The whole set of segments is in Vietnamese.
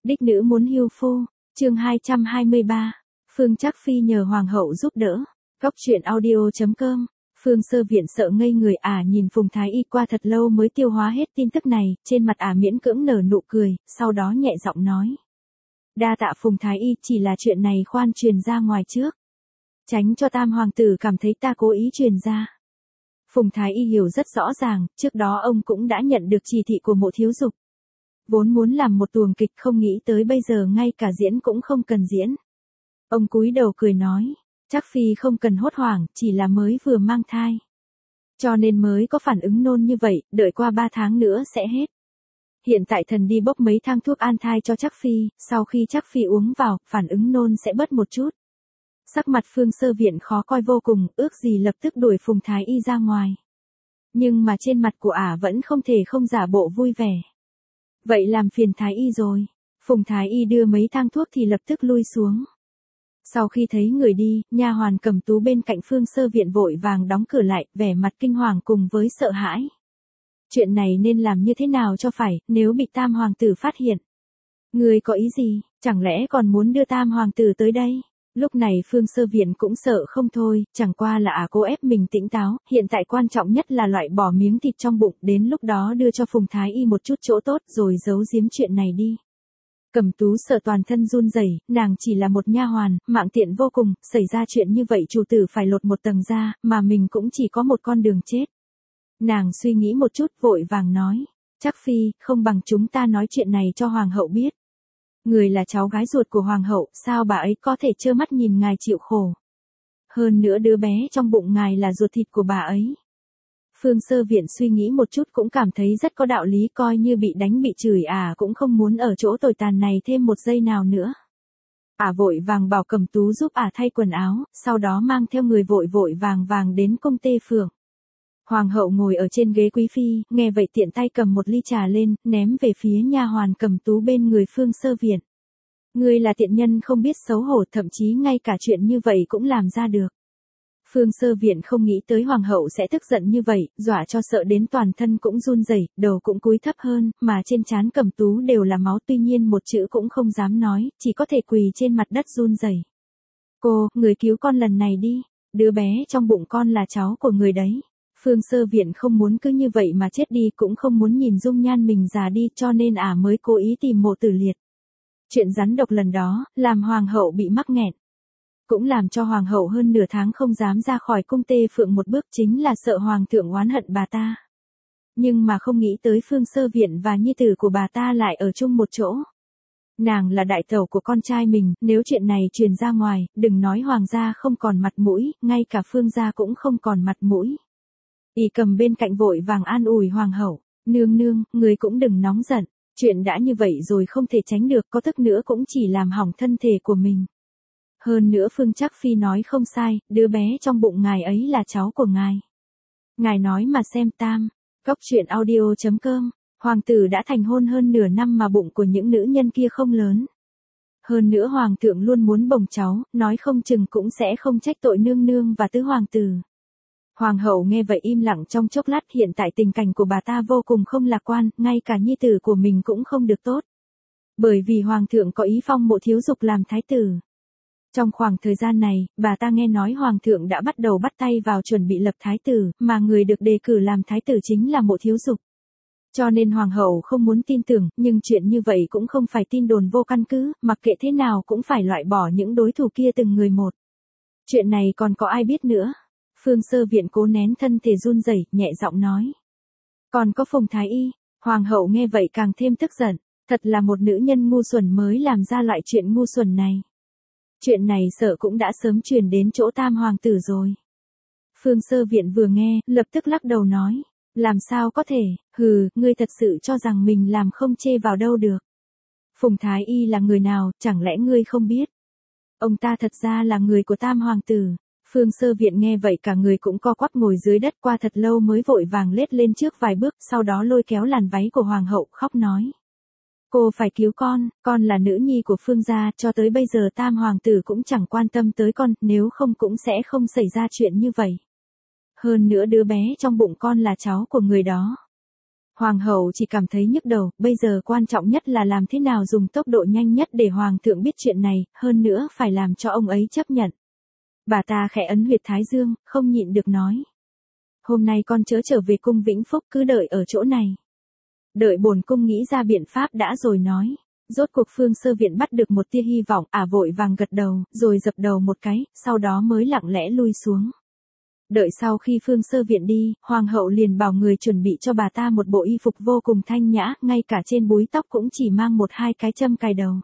Đích nữ muốn hưu phu, chương 223, Phương Trác Phi nhờ hoàng hậu giúp đỡ. Góc truyện audio.com. Phương Sơ Viện sợ ngây người, nhìn Phùng Thái Y qua thật lâu mới tiêu hóa hết tin tức này, trên mặt miễn cưỡng nở nụ cười, sau đó nhẹ giọng nói: đa tạ Phùng Thái Y, chỉ là chuyện này khoan truyền ra ngoài trước, tránh cho Tam hoàng tử cảm thấy ta cố ý truyền ra. Phùng Thái Y hiểu rất rõ ràng, trước đó ông cũng đã nhận được chỉ thị của Mộ Thiếu Dục, vốn muốn làm một tuồng kịch, không nghĩ tới bây giờ ngay cả diễn cũng không cần diễn. Ông cúi đầu cười nói: Trác Phi không cần hốt hoảng, chỉ là mới vừa mang thai, cho nên mới có phản ứng nôn như vậy, đợi qua 3 tháng nữa sẽ hết. Hiện tại thần đi bốc mấy thang thuốc an thai cho Trác Phi, sau khi Trác Phi uống vào, phản ứng nôn sẽ bớt một chút. Sắc mặt Phương Sơ Viện khó coi vô cùng, ước gì lập tức đuổi Phùng Thái Y ra ngoài. Nhưng mà trên mặt của vẫn không thể không giả bộ vui vẻ. Vậy làm phiền Thái Y rồi. Phùng Thái Y đưa mấy thang thuốc thì lập tức lui xuống. Sau khi thấy người đi, nha hoàn Cẩm Tú bên cạnh Phương Sơ Viện vội vàng đóng cửa lại, vẻ mặt kinh hoàng cùng với sợ hãi. Chuyện này nên làm như thế nào cho phải, nếu bị Tam hoàng tử phát hiện? Người có ý gì, chẳng lẽ còn muốn đưa Tam hoàng tử tới đây? Lúc này Phương Sơ Viện cũng sợ không thôi, chẳng qua là cố ép mình tỉnh táo, hiện tại quan trọng nhất là loại bỏ miếng thịt trong bụng, đến lúc đó đưa cho Phùng Thái Y một chút chỗ tốt rồi giấu giếm chuyện này đi. Cẩm Tú sợ toàn thân run rẩy, nàng chỉ là một nha hoàn, mạng tiện vô cùng, xảy ra chuyện như vậy chủ tử phải lột một tầng da, mà mình cũng chỉ có một con đường chết. Nàng suy nghĩ một chút vội vàng nói: Trác Phi, không bằng chúng ta nói chuyện này cho hoàng hậu biết. Người là cháu gái ruột của hoàng hậu, sao bà ấy có thể trơ mắt nhìn ngài chịu khổ? Hơn nữa đứa bé trong bụng ngài là ruột thịt của bà ấy. Phương Sơ Viện suy nghĩ một chút cũng cảm thấy rất có đạo lý, coi như bị đánh bị chửi cũng không muốn ở chỗ tồi tàn này thêm một giây nào nữa. Vội vàng bảo Cẩm Tú giúp thay quần áo, sau đó mang theo người vội vội vàng đến cung Tê Phượng. Hoàng hậu ngồi ở trên ghế quý phi, nghe vậy tiện tay cầm một ly trà lên, ném về phía nha hoàn Cẩm Tú bên người Phương Sơ Viện. Ngươi là tiện nhân không biết xấu hổ, thậm chí ngay cả chuyện như vậy cũng làm ra được. Phương Sơ Viện không nghĩ tới hoàng hậu sẽ tức giận như vậy, dọa cho sợ đến toàn thân cũng run rẩy, đầu cũng cúi thấp hơn, mà trên trán Cẩm Tú đều là máu, tuy nhiên một chữ cũng không dám nói, chỉ có thể quỳ trên mặt đất run rẩy. Cô, người cứu con lần này đi, đứa bé trong bụng con là cháu của người đấy. Phương Sơ Viện không muốn cứ như vậy mà chết đi, cũng không muốn nhìn dung nhan mình già đi, cho nên mới cố ý tìm Mộ Tử Liệt. Chuyện rắn độc lần đó, làm hoàng hậu bị mắc nghẹn. Cũng làm cho hoàng hậu hơn nửa tháng không dám ra khỏi cung Tê Phượng một bước, chính là sợ hoàng thượng oán hận bà ta. Nhưng mà không nghĩ tới Phương Sơ Viện và nhi tử của bà ta lại ở chung một chỗ. Nàng là đại tẩu của con trai mình, nếu chuyện này truyền ra ngoài, đừng nói hoàng gia không còn mặt mũi, ngay cả Phương gia cũng không còn mặt mũi. Cầm bên cạnh vội vàng an ủi hoàng hậu: nương nương, người cũng đừng nóng giận, chuyện đã như vậy rồi không thể tránh được, có tức nữa cũng chỉ làm hỏng thân thể của mình. Hơn nữa Phương Trác Phi nói không sai, đứa bé trong bụng ngài ấy là cháu của ngài. Ngài nói mà xem. Góc truyện audio.com. Hoàng tử đã thành hôn hơn nửa năm mà bụng của những nữ nhân kia không lớn. Hơn nữa hoàng thượng luôn muốn bồng cháu, nói không chừng cũng sẽ không trách tội nương nương và tứ hoàng tử. Hoàng hậu nghe vậy im lặng trong chốc lát, hiện tại tình cảnh của bà ta vô cùng không lạc quan, ngay cả nhi tử của mình cũng không được tốt. Bởi vì hoàng thượng có ý phong Mộ Thiếu Dục làm thái tử. Trong khoảng thời gian này, bà ta nghe nói hoàng thượng đã bắt đầu bắt tay vào chuẩn bị lập thái tử, mà người được đề cử làm thái tử chính là Mộ Thiếu Dục. Cho nên hoàng hậu không muốn tin tưởng, nhưng chuyện như vậy cũng không phải tin đồn vô căn cứ, mặc kệ thế nào cũng phải loại bỏ những đối thủ kia từng người một. Chuyện này còn có ai biết nữa? Phương Sơ Viện cố nén thân thể run rẩy, nhẹ giọng nói: còn có Phùng Thái Y. Hoàng hậu nghe vậy càng thêm tức giận, thật là một nữ nhân ngu xuẩn mới làm ra loại chuyện ngu xuẩn này. Chuyện này sợ cũng đã sớm truyền đến chỗ Tam hoàng tử rồi. Phương Sơ Viện vừa nghe, lập tức lắc đầu nói: làm sao có thể, ngươi thật sự cho rằng mình làm không chê vào đâu được. Phùng Thái Y là người nào, chẳng lẽ ngươi không biết? Ông ta thật ra là người của Tam hoàng tử. Phương Sơ Viện nghe vậy cả người cũng co quắp ngồi dưới đất, qua thật lâu mới vội vàng lết lên trước vài bước, sau đó lôi kéo làn váy của hoàng hậu khóc nói: cô phải cứu con là nữ nhi của Phương gia, cho tới bây giờ Tam hoàng tử cũng chẳng quan tâm tới con, nếu không cũng sẽ không xảy ra chuyện như vậy. Hơn nữa đứa bé trong bụng con là cháu của người đó. Hoàng hậu chỉ cảm thấy nhức đầu, bây giờ quan trọng nhất là làm thế nào dùng tốc độ nhanh nhất để hoàng thượng biết chuyện này, hơn nữa phải làm cho ông ấy chấp nhận. Bà ta khẽ ấn huyệt thái dương, không nhịn được nói. Hôm nay con chớ trở về cung Vĩnh Phúc, cứ đợi ở chỗ này. Đợi bổn cung nghĩ ra biện pháp đã rồi nói. Rốt cuộc Phương Sơ Viện bắt được một tia hy vọng, vội vàng gật đầu, rồi dập đầu một cái, sau đó mới lặng lẽ lui xuống. Đợi sau khi Phương Sơ Viện đi, hoàng hậu liền bảo người chuẩn bị cho bà ta một bộ y phục vô cùng thanh nhã, ngay cả trên búi tóc cũng chỉ mang một hai cái châm cài đầu.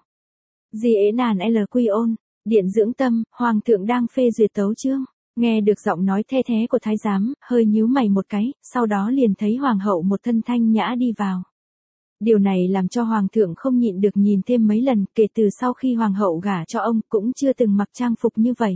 Di ế nàn LQ ôn, điện dưỡng tâm, hoàng thượng đang phê duyệt tấu chương. Nghe được giọng nói the thé của thái giám, hơi nhíu mày một cái, sau đó liền thấy hoàng hậu một thân thanh nhã đi vào. Điều này làm cho hoàng thượng không nhịn được nhìn thêm mấy lần, kể từ sau khi hoàng hậu gả cho ông cũng chưa từng mặc trang phục như vậy.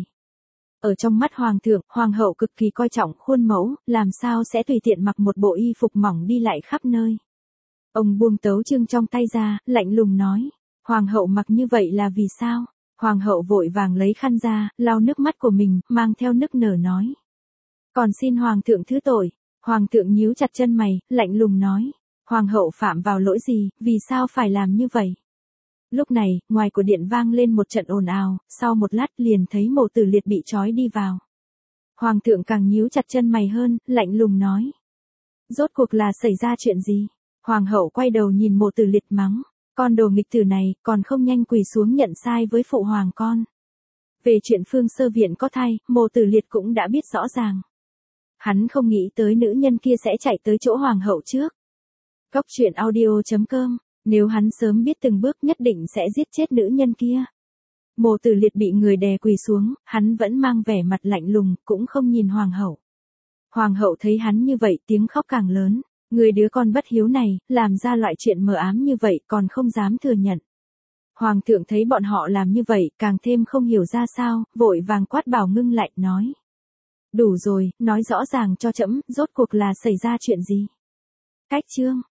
Ở trong mắt hoàng thượng, hoàng hậu cực kỳ coi trọng khuôn mẫu, làm sao sẽ tùy tiện mặc một bộ y phục mỏng đi lại khắp nơi. Ông buông tấu chương trong tay ra, lạnh lùng nói, hoàng hậu mặc như vậy là vì sao? Hoàng hậu vội vàng lấy khăn ra, lau nước mắt của mình, mang theo nức nở nói. Còn xin hoàng thượng thứ tội. Hoàng thượng nhíu chặt chân mày, lạnh lùng nói. Hoàng hậu phạm vào lỗi gì, vì sao phải làm như vậy? Lúc này, ngoài của điện vang lên một trận ồn ào, sau một lát liền thấy Mộ Tử Liệt bị trói đi vào. Hoàng thượng càng nhíu chặt chân mày hơn, lạnh lùng nói. Rốt cuộc là xảy ra chuyện gì? Hoàng hậu quay đầu nhìn Mộ Tử Liệt mắng. Con đồ nghịch tử này, còn không nhanh quỳ xuống nhận sai với phụ hoàng con. Về chuyện Phương Sơ Viện có thai, Mộ Tử Liệt cũng đã biết rõ ràng. Hắn không nghĩ tới nữ nhân kia sẽ chạy tới chỗ hoàng hậu trước. Góc truyện audio.com, nếu hắn sớm biết từng bước nhất định sẽ giết chết nữ nhân kia. Mộ Tử Liệt bị người đè quỳ xuống, hắn vẫn mang vẻ mặt lạnh lùng, cũng không nhìn hoàng hậu. Hoàng hậu thấy hắn như vậy, tiếng khóc càng lớn. Người đứa con bất hiếu này, làm ra loại chuyện mờ ám như vậy còn không dám thừa nhận. Hoàng thượng thấy bọn họ làm như vậy, càng thêm không hiểu ra sao, vội vàng quát bảo ngưng lại, nói. Đủ rồi, nói rõ ràng cho trẫm, rốt cuộc là xảy ra chuyện gì? Cách chương.